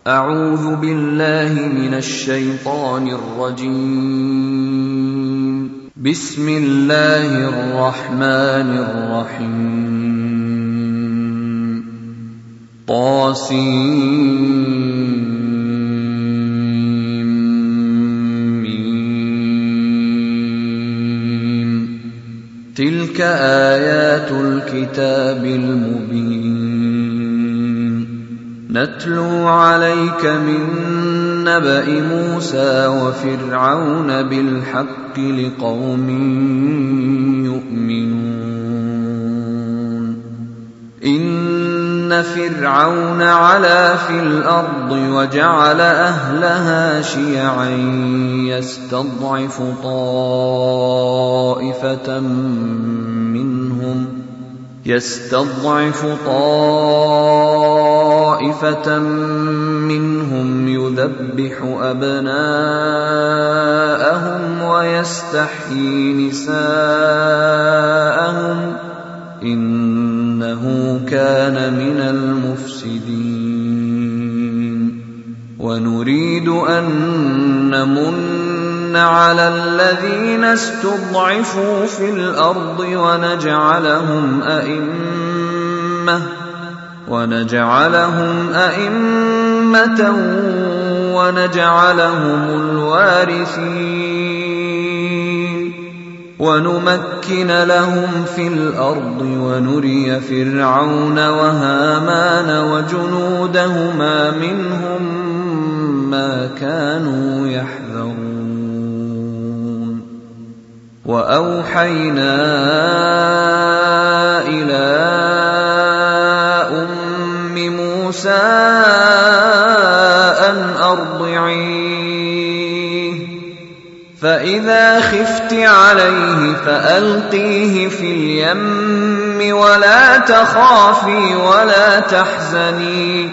أعوذ بالله من الشيطان الرجيم. بسم الله الرحمن الرحيم. طاسيم. تلك آيات الكتاب المبين. نتلو عليك من نبأ موسى وفرعون بالحق لقوم يؤمنون. إن فرعون علا في الأرض وجعل أهلها شيعا يستضعف طائفة منهم يذبح أبناءهم ويستحيي نساءهم إنه كان من المفسدين. ونريد أن نمن على الذين استضعفوا في الأرض ونجعلهم أئمة ونجعلهم الوارثين ونمكن لهم في الأرض ونري فرعون وهامان وجنودهما منهم ما كانوا يحذرون. وأوحينا إلى أم موسى أن أرضعيه فإذا خفت عليه فألقيه في اليم ولا تخافي ولا تحزني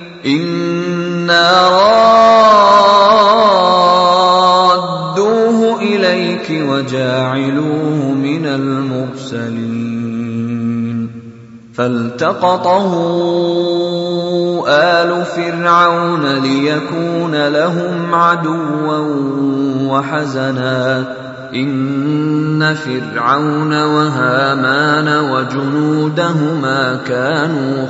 إنا رادوه إليك وجاعلوه من المرسلين. فالتقطه آل فرعون ليكون لهم عدوا وحزنا إن فرعون وهامان وجنودهما كانوا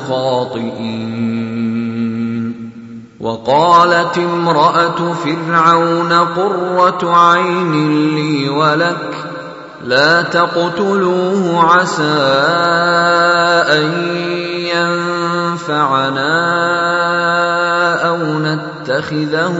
خاطئين. وقالت امرأة فرعون قرة عين لي ولك لا تقتلوه عسى أن ينفعنا أو نتخذه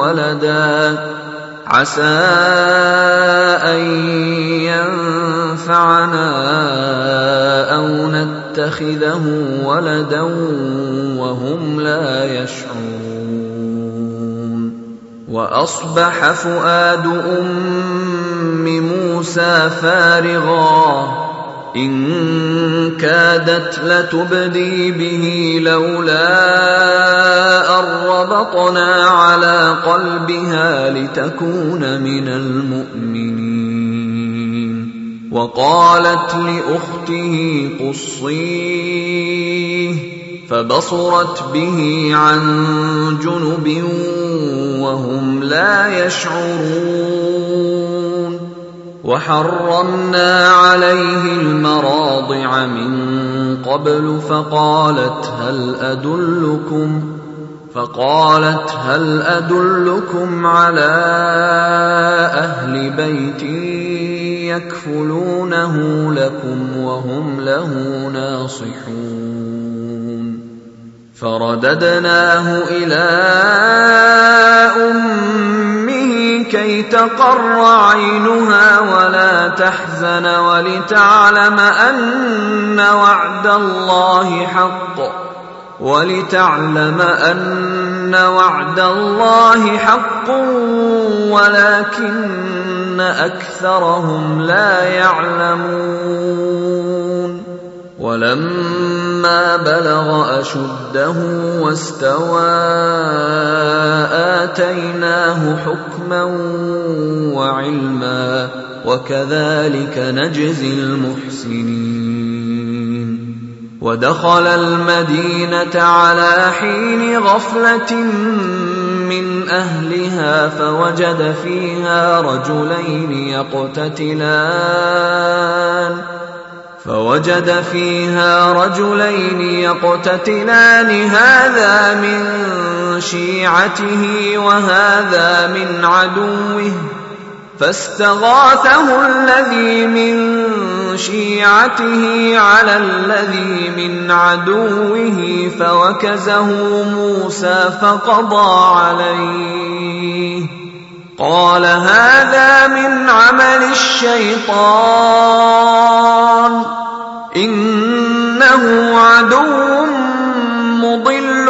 ولدا وهم لا يشعرون. وأصبح فؤاد أم موسى فارغا إن كادت لتبدي به لولا أن ربطنا على قلبها لتكون من المؤمنين. وقالت لأخته قصيه فبصرت به عن جنب وهم لا يشعرون. وحرمنا عليه المراضع من قبل فقالت هل أدلكم على أهل بيت يكفلونه لكم وهم له ناصحون. فرددناه إلى أمه كي تقر عينها ولا تحزن ولتعلم أن وعد الله حق ولكن أكثرهم لا يعلمون. ولما بلغ أشده واستوى آتيناه حكما وعلما وكذلك نجزي المحسنين. ودخل المدينة على حين غفلة من أهلها فوجد فيها رجلين يقتتلان هذا من شيعته وهذا من عدوه فاستغاثه الذي من شيعته على الذي من عدوه فوكزه موسى فقضى عليه قال هذا من عمل الشيطان إنه عدو مضل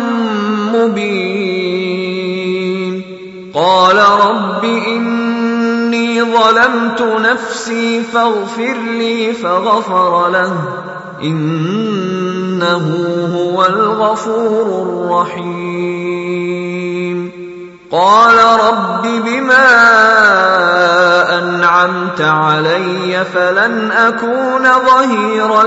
مبين قال رب إني ظلمت نفسي فاغفر لي فغفر له إنه هو الغفور الرحيم قال رب بما أنعمت علي فلن أكون ظهيرا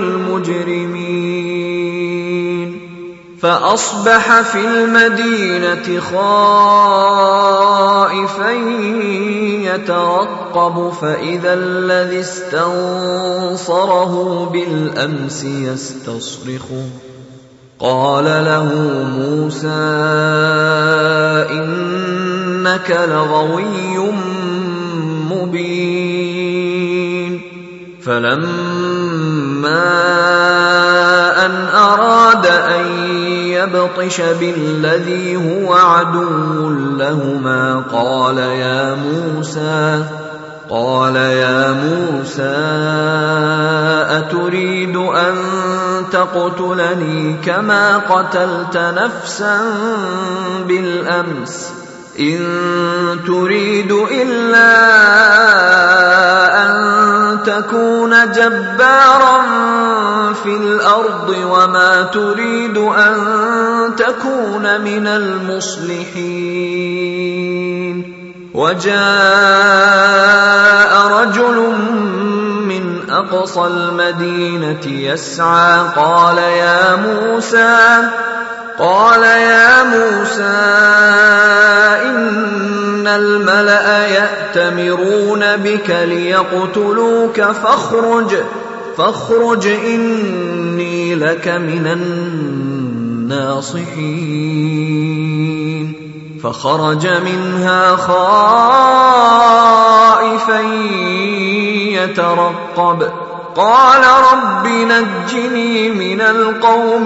للمجرمين فأصبح في المدينة خائفا يترقب فإذا الذي استنصره بالأمس يستصرخه قال له موسى إنك لغوي مبين فلما أن أراد أن يبطش بالذي هو عدو لهما قال يا موسى أتريد أن تقتلني كما قتلت نفسا بالأمس إن تريد إلا أن تكون جبارا في الأرض وما تريد أن تكون من المصلحين وجاء رجل من أقصى المدينة يسعى قال يا موسى إن الملأ يأتمرون بك ليقتلوك فاخرج إني لك من الناصحين فخرج منها خائفا يترقب قال رب نجني من القوم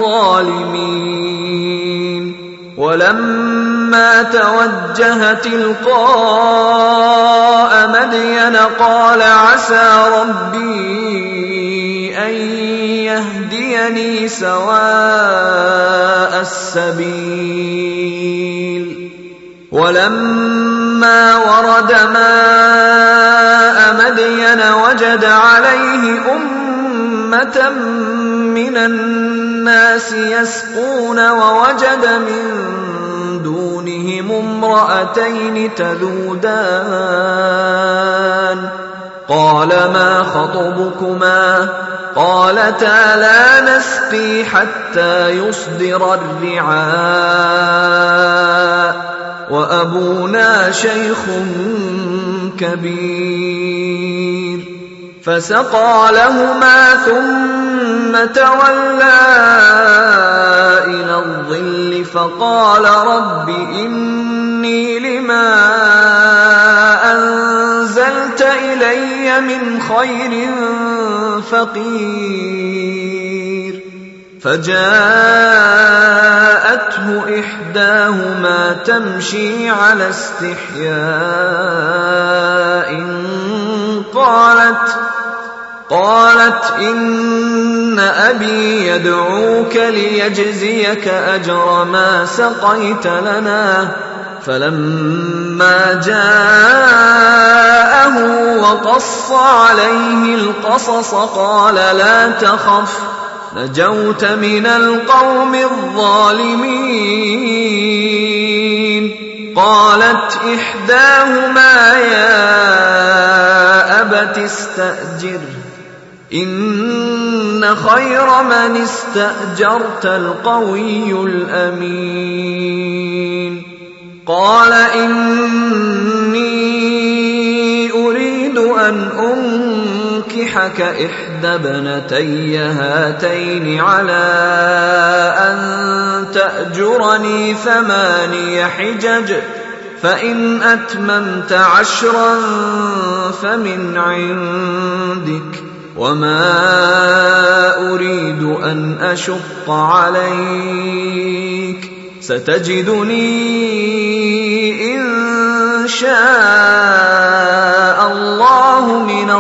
الظالمين ولما توجه تلقاء مدين قال عسى ربي أن يهديني سواء السبيل ولما ورد ماء مدين وجد عليه أمة من الناس يسقون ووجد من دونهم امرأتين تذودان قال ما خطبكما قالتا لا نسقي حتى يصدر الرعاء وأبونا شيخ كبير فسقى لهما ثم تولى إلى الظل فقال رب إني لما أنزلت إلي من خير فقير فجاءته إحداهما تمشي على استحياء قالت إن أبي يدعوك ليجزيك أجر ما سقيت لنا فلما جاءه وقص عليه القصص قال لا تخف نجوت من القوم الظالمين قالت إحداهما يا أبت استأجره إن خير من استأجرت القوي الأمين. قال إني أريد أن أنكحك إحدى ابنتي هاتين على أن تأجرني 8 حجج، فإن أتممت 10 فمن عندك، وما أريد أن أشق عليك، ستجدني إن شاء الله من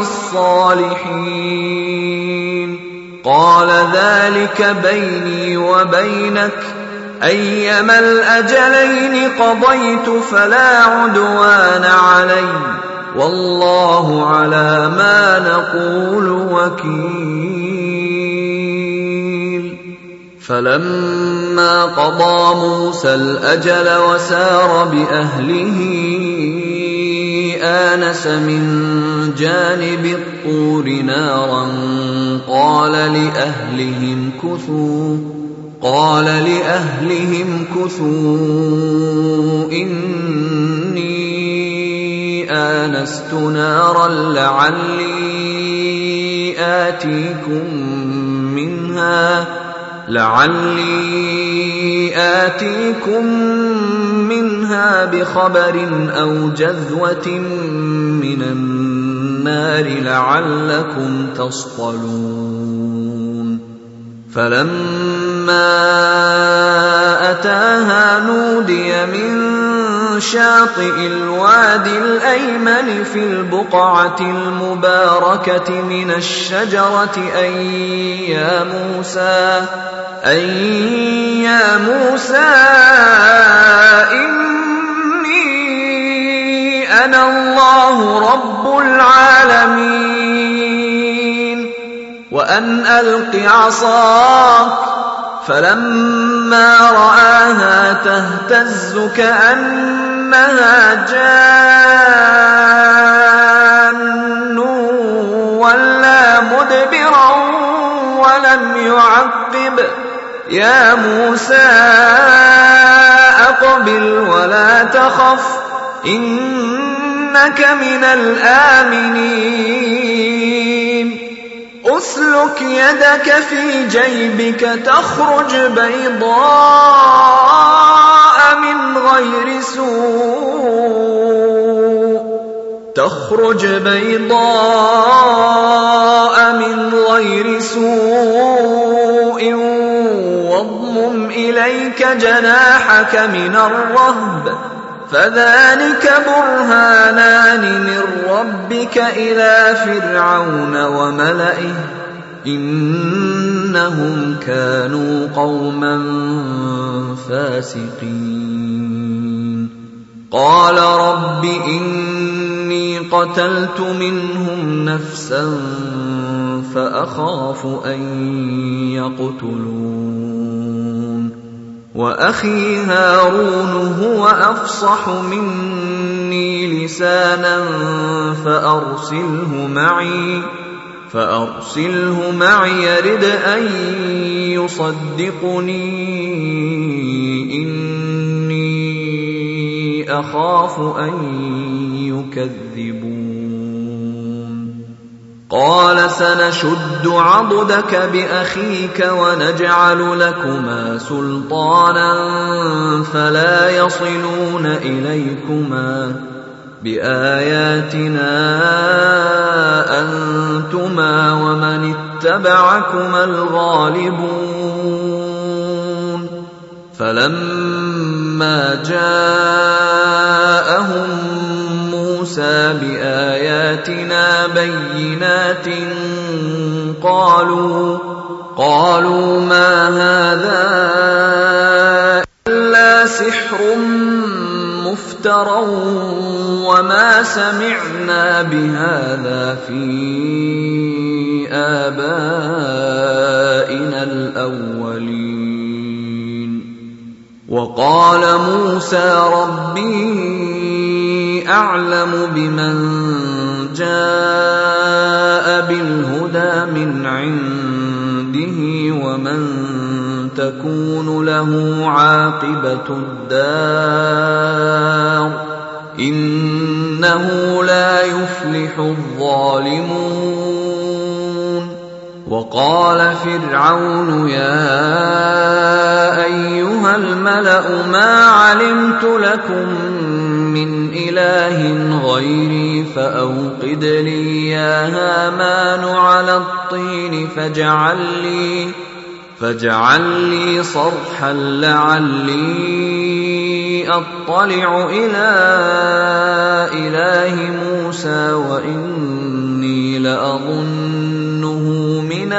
الصالحين. قال ذلك بيني وبينك، أيما الأجلين قضيت فلا عدوان علي، والله على ما نقول وكيل. فلما قضى موسى الأجل وسار بأهله آنس من جانب الطور نارا قال لأهلهم كثوا إني آنست نارا لعلي آتيكم منها بخبر أو جذوة من النار لعلكم تصطلون. فلما أتاها نودي من شاطئ الوادي الأيمن في البقعة المباركة من الشجرة أن يا موسى إني أنا الله رب العالمين، وأن ألق عصاك. فلما رآها تهتز كأنها جان ولا مدبرا ولم يعقب. يا موسى أقبل ولا تخف إنك من الآمنين. أسلك يدك في جيبك تخرج بيضاء من غير سوء واضمم إليك جناحك من الرهب، فذلك برهانان من ربك إلى فرعون وملئه إنهم كانوا قوما فاسقين. قال رب إني قتلت منهم نفسا فأخاف أن يقتلون، وأخي هارون هو أفصح مني لسانا فأرسله معي يرد أن يصدقني إني أخاف أن يكذبون. قال سنشد عضدك بأخيك ونجعل لكما سلطانا فلا يصلون إليكما بآياتنا أنتما ومن اتبعكما الغالبون. فلما جاءهم موسى بآياتنا بينات قالوا ما هذا إلا سحر مفترى وما سمعنا بهذا في آبائنا الأولين. وقال موسى ربي أعلم بمن جاء بالهدى من عنده ومن تكون له عاقبة الدار إنه لا يفلح الظالمون. وقال فرعون يا أيها الملأ ما علمت لكم من إله غيري فأوقد لي يا هامان على الطين فاجعل لي صرحا لعلي أطلع إلى إله موسى وإني لأظنه من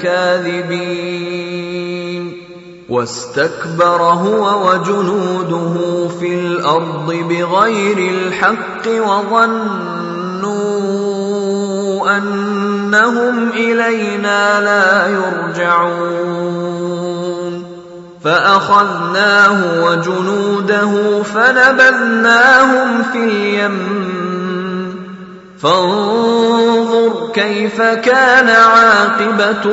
الكاذبين. واستكبر هو وجنوده في الأرض بغير الحق وظنوا أنهم إلينا لا يرجعون فأخذناه وجنوده فنبذناهم في اليم فانظر كيف كان عاقبة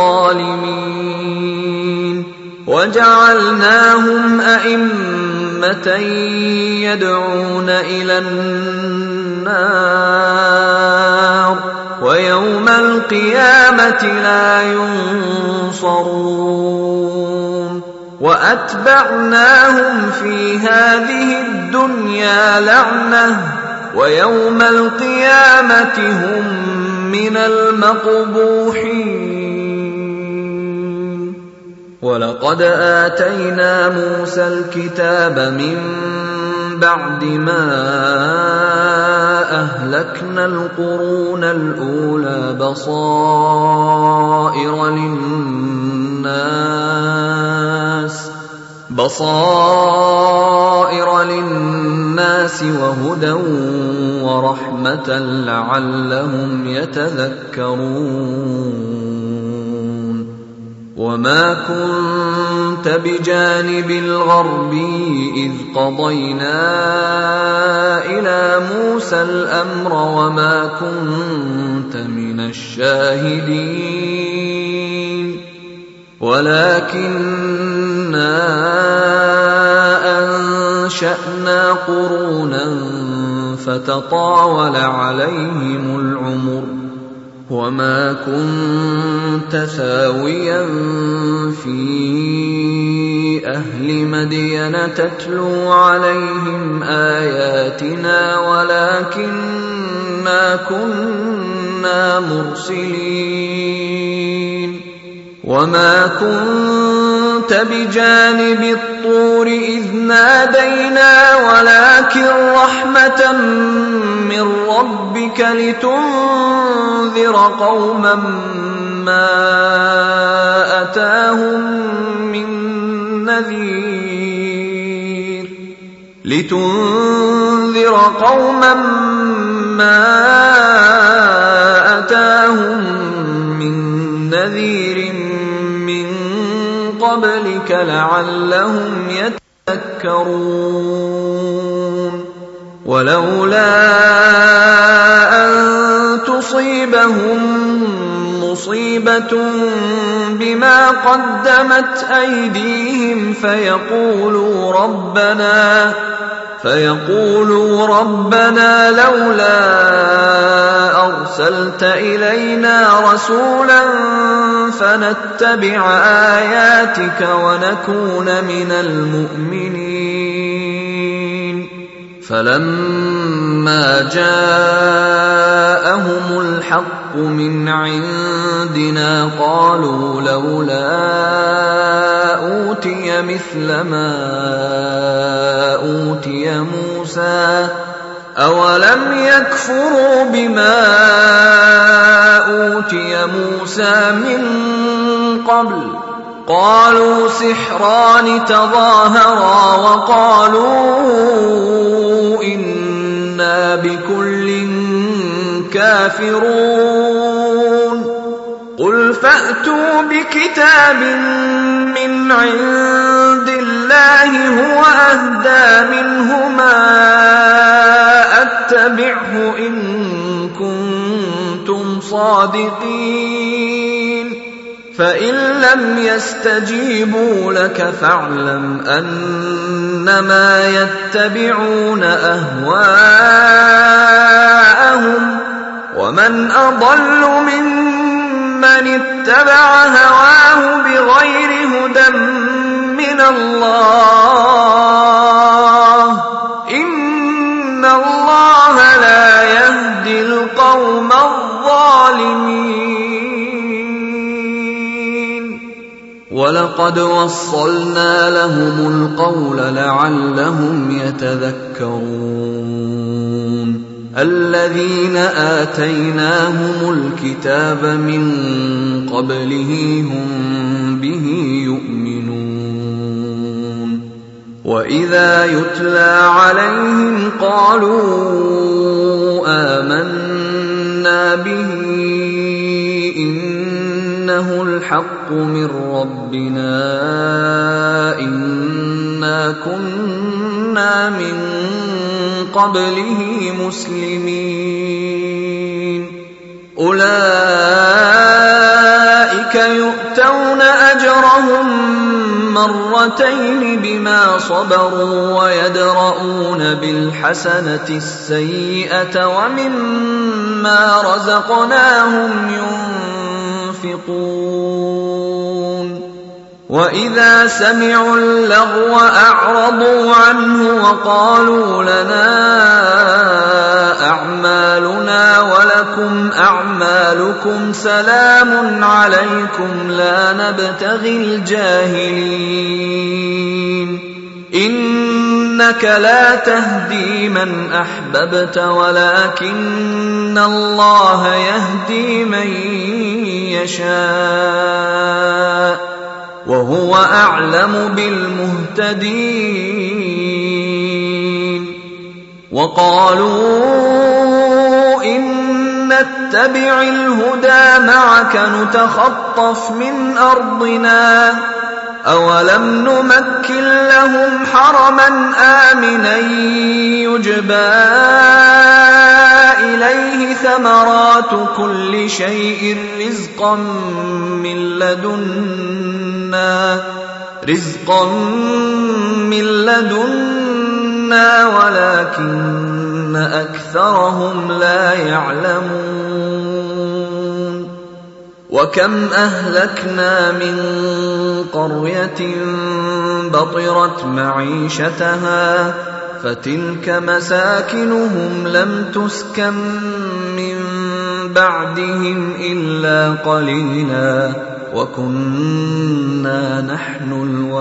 الظالمين. وجعلناهم أئمة يدعون إلى النار ويوم القيامة لا ينصرون. وأتبعناهم في هذه الدنيا لعنة ويوم القيامة هم من المقبوحين. ولقد آتينا موسى الكتاب من بعد ما أهلكنا القرون الأولى بصائر للناس وهدى ورحمة لعلهم يتذكرون. وما كنت بجانب الغربي إذ قضينا إلى موسى الأمر وما كنت من الشاهدين ولكننا أنشأنا قرونا فتطاول عليهم العمر وما كنت ثاويا في أهل مدين تتلو عليهم آياتنا ولكننا كنا مرسلين. وما كنت بجانب الطور إذ نادينا ولكن رحمة من ربك لتنذر قوما ما أتاهم من نذير من قبلك لعلهم يتذكرون. ولولا أن تصيبهم مصيبة بما قدمت أيديهم فيقولوا ربنا لولا أرسلت إلينا رسولا فنتبع آياتك ونكون من المؤمنين. فلما جاءهم الحق من عندنا قالوا لولا أوتي مثل ما أوتي موسى أولم يكفروا بما أوتي موسى من قبل قالوا سحران تظاهرا وقالوا إنا بكل كافرون. قل فأتوا بكتاب من عند الله هو أهدى منهما أتبعه إن كنتم صادقين فإن لم يستجيبوا لك فاعلم أنما يتبعون أهواءهم ومن أضل ممن اتبع هواه بغير هدى من الله إن الله لا يهدي القوم الظالمين ولقد وصلنا لهم القول لعلهم يتذكرون الذين آتيناهم الكتاب من قبله هم به يؤمنون وإذا يتلى عليهم قالوا آمنا به إنه الحق من ربنا إنا كنا من قبله مسلمين أولئك يؤتون أجرهم مرتين بما صبروا ويدرؤون بالحسنة السيئة ومما رزقناهم ينفقون وإذا سمعوا اللغو أعرضوا عنه وقالوا لنا أعمالنا ولكم أعمالكم سلام عليكم لا نبتغي الجاهلين إنك لا تهدي من أحببت ولكن الله يهدي من يشاء وهو أعلم بالمهتدين وقالوا إن نتبع الهدى معك نتخطف من أرضنا أولم نمكن لهم حرما آمنا يجبى إليه ثمرات كل شيء رزقا من لدنا ولكن أكثرهم لا يعلمون وكم أهلكنا من قرية بطرت معيشتها فتلك مساكنهم لم تسكن من بعدهم إلا قليلا وكنا نحن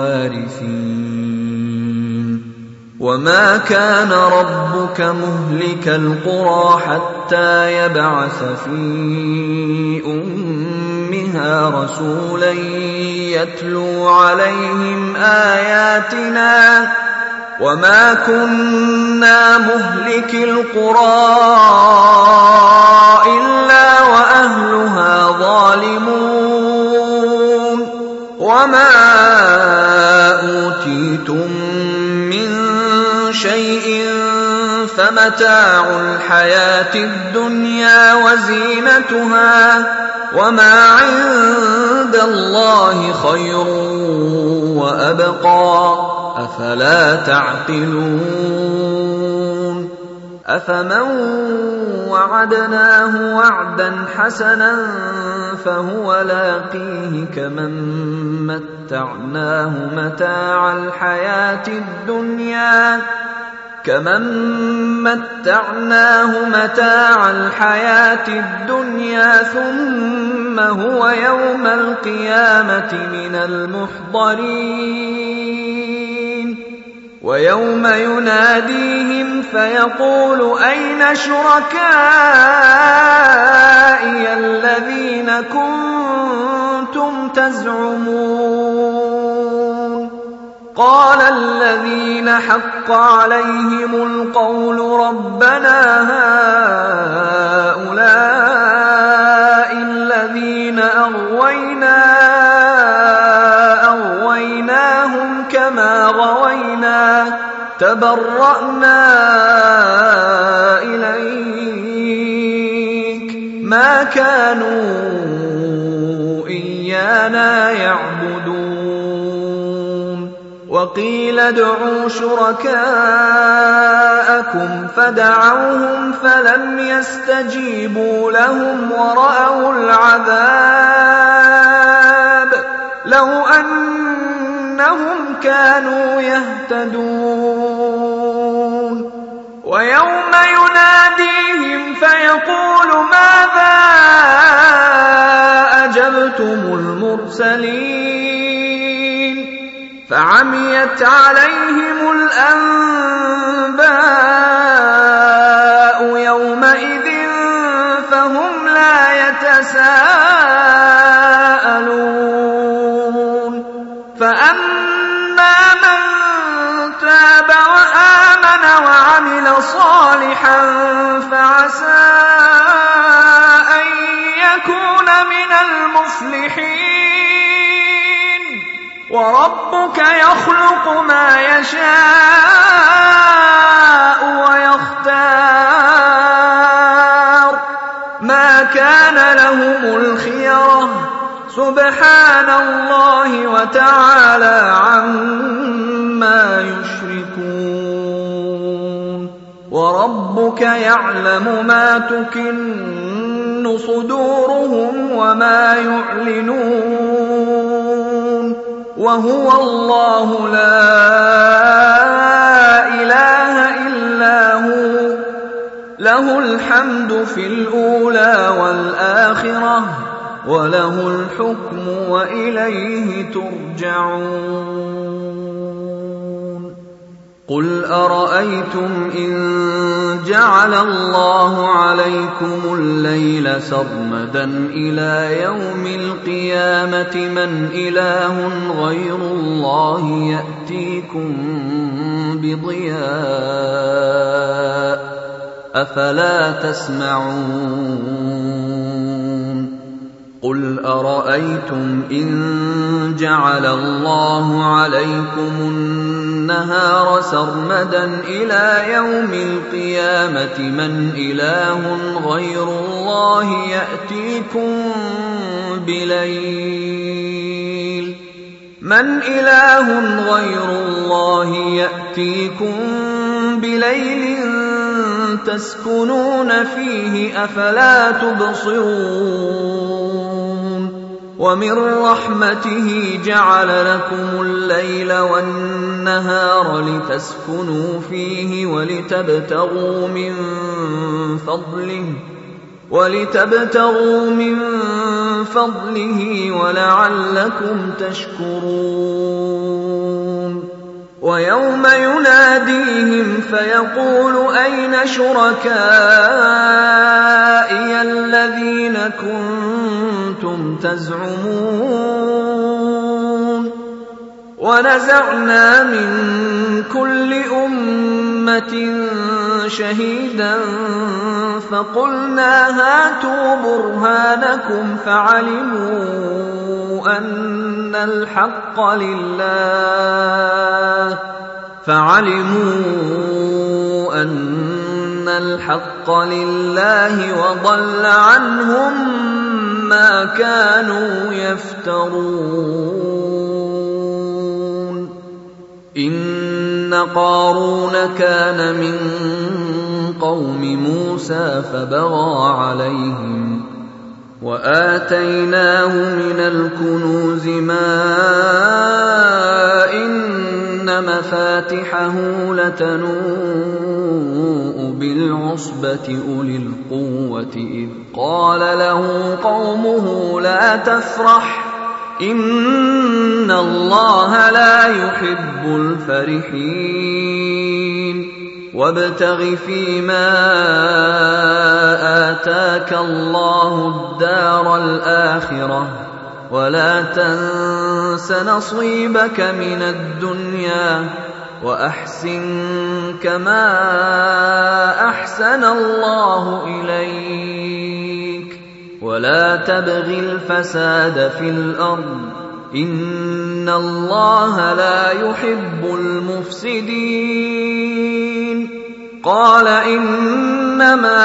الوارثين وما كان ربك مهلك القرى حتى يبعث في أمها رسولا يتلو عليهم آياتنا وما كنا مهلك القرى إلا وأهلها ظالمون وما أوتيتم من شيء فمتاع الحياة الدنيا وزينتها وما عند الله خير وأبقى أفلا تعقلون أفمن وعدناه وعدا حسنا فهو لاقيه كمن متعناه متاع الحياة الدنيا ثم هو يوم القيامة من المحضرين ويوم يناديهم فيقول أين شركائي الذين كنتم تزعمون قال الذين حق عليهم القول ربنا هؤلاء الذين أغويناهم كما غوينا تبرأنا إليك ما كانوا إيانا يعبدون. وقيل ادعوا شركاءكم فدعوهم فلم يستجيبوا لهم ورأوا العذاب لو أنهم كانوا يهتدون. ويوم يناديهم فيقول ماذا أجبتم المرسلين فعميت عليهم الأنباء يومئذ فهم لا يتساءلون. فأما من تاب وآمن وعمل صالحا فعسى أن يكون من المفلحين. وربك يخلق ما يشاء ويختار ما كان لهم الخيرة سبحان الله وتعالى عما يشركون. وربك يعلم ما تكن صدورهم وما يعلنون وهو الله لا إله إلا هو له الحمد في الأولى والآخرة وله الحكم وإليه ترجعون. قل أرأيتم إن جعل الله عليكم الليل سرمدا إلى يوم القيامة من إله غير الله يأتيكم بضياء أفلا تسمعون. قل أرأيتم إن جعل الله عليكم النهار سرمدا إلى يوم القيامة من إله غير الله يأتيكم بليل من إله غير الله يأتيكم بليل تسكنون فيه أفلا تبصرون. ومن رحمته جعل لكم الليل والنهار لتسكنوا فيه ولتبتغوا من فضله ولعلكم تشكرون. ويوم يناديهم فيقول أين شركائي الذين كنتم تزعمون. ونزعنا من كل أمة شهيدا فقلنا هاتوا برهانكم فعلموا أن الحق لله وضل عنهم ما كانوا يفترون. إن قارون كان من قوم موسى فبغى عليهم وآتيناه من الكنوز ما إن مفاتحه لتنوء بالعصبة أولي القوة إذ قال له قومه لا تفرح إن الله لا يحب الفرحين. وابتغ فيما آتاك الله الدار الآخرة ولا تنس نصيبك من الدنيا وأحسن كما أحسن الله إليك ولا تبغ الفساد في الأرض إن الله لا يحب المفسدين. قال إنما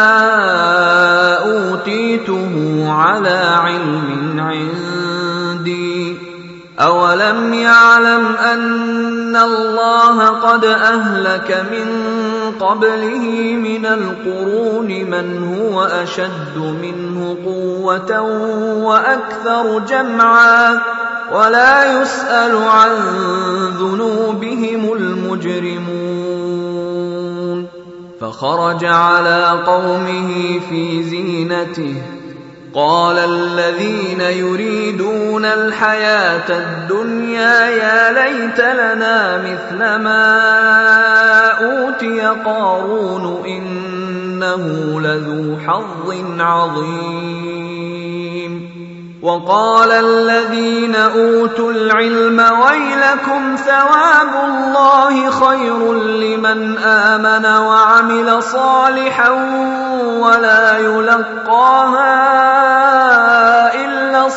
أوتيته على علم عندي أولم يعلم أن الله قد أهلك من قبله من القرون من هو أشد منه قوة وأكثر جمعا ولا يسأل عن ذنوبهم المجرمون فخرج على قومه في زينته قال الذين يريدون الحياة الدنيا يا ليت لنا مثل ما أوتي قارون إنه لذو حظ عظيم وقال الذين أوتوا العلم ويلكم ثواب الله خير لمن آمن وعمل صالحا ولا يلقاها إلا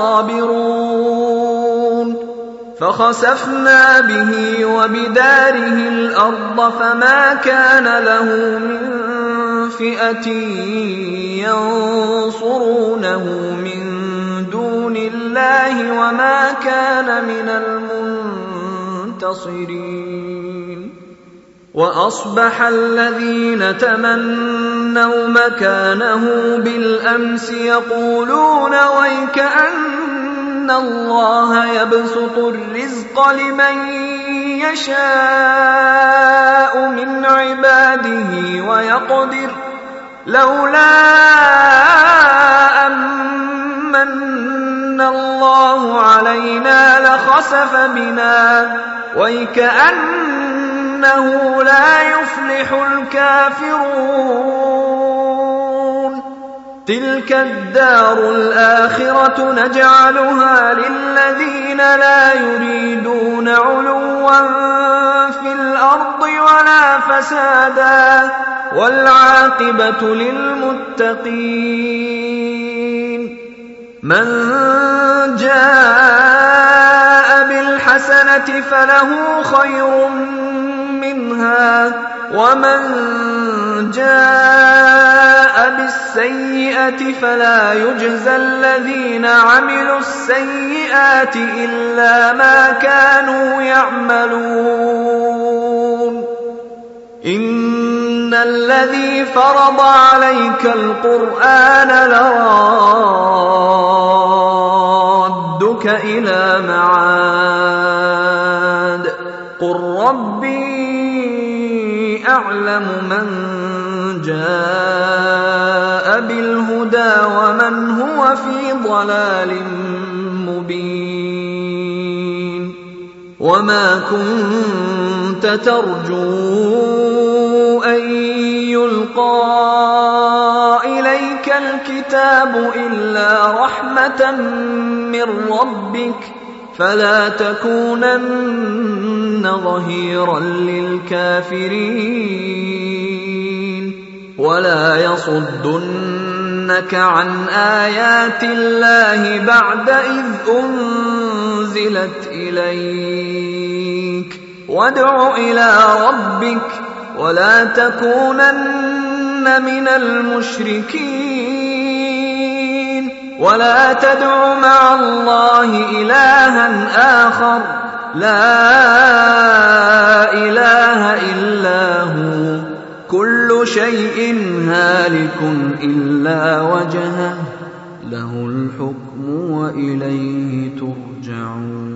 الصابرون فخسفنا به وبداره الأرض فما كان له من فئة ينصرونه من دون الله وما كان من المنتصرين وأصبح الذين تمنوا مكانه بالأمس يقولون ويكأن الله يبسط الرزق لمن يشاء من عباده ويقدر لولا أمن الله علينا لخسف بنا ويكأنه لا يفلح الكافرون تلك الدار الآخرة نجعلها للذين لا يريدون علوا في الأرض ولا فسادا والعاقبة للمتقين من جاء بالحسنة فله خير منها ومن جاء بالسيئة فلا يجزى الذين عملوا السيئات إلا ما كانوا يعملون إن الذي فرض عليك القرآن لرادك إلى معاد قل ربي أعلم من جاء بالهدى ومن هو في ضلال مبين وما كنت ترجو أن يلقى إليك الكتاب إلا رحمة من ربك فلا تكونن ظهيرا للكافرين ولا يصدنك عن آيات الله بعد إذ أنزلت إليك وادع إلى ربك ولا تكونن من المشركين ولا تدع مع الله إلها آخر لا إله إلا هو كل شيء هالك إلا وجهه له الحكم وإليه ترجعون